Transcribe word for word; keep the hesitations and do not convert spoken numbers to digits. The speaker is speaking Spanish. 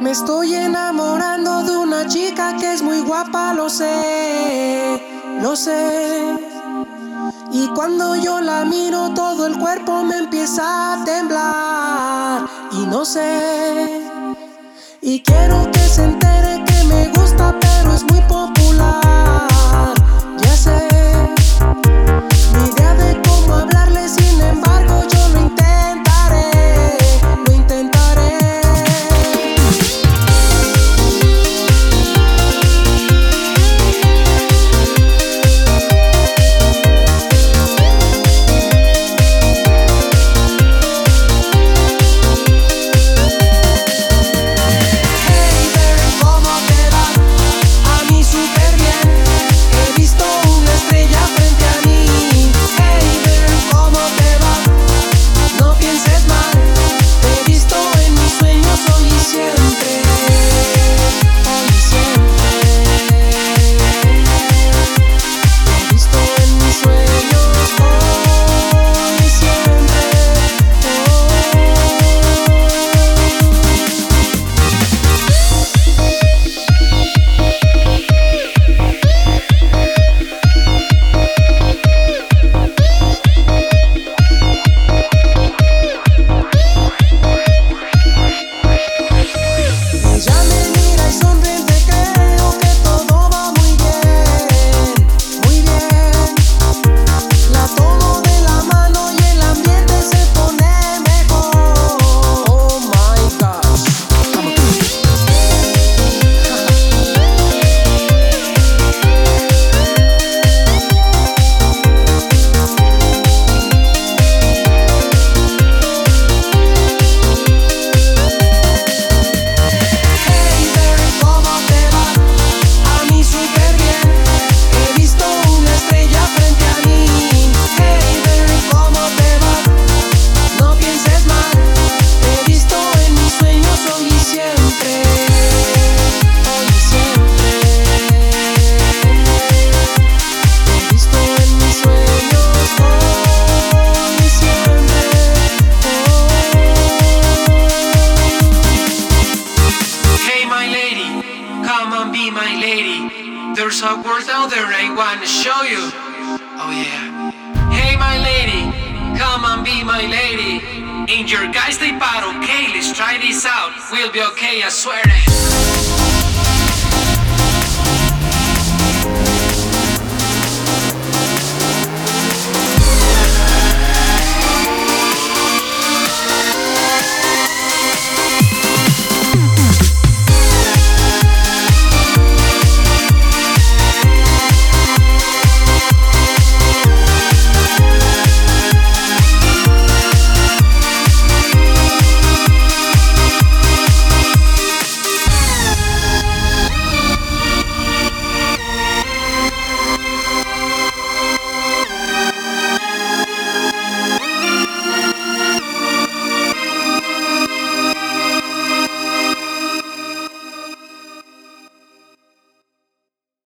Me estoy enamorando de una chica que es muy guapa, lo sé, lo sé. Y cuando yo la miro todo el cuerpo me empieza a temblar y no sé. Y quiero que se entere que me gusta, pero es muy popular. Ya sé mi idea de cómo hablarle, sin embargo yo lo intentaré, lo intentaré. There's a world out there I wanna show you. Oh yeah. Hey my lady, come and be my lady. In your guys they part, okay, let's try this out. We'll be okay, I swear it.